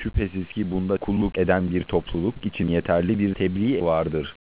Şüphesiz ki bunda kulluk eden bir topluluk için yeterli bir tebliğ vardır.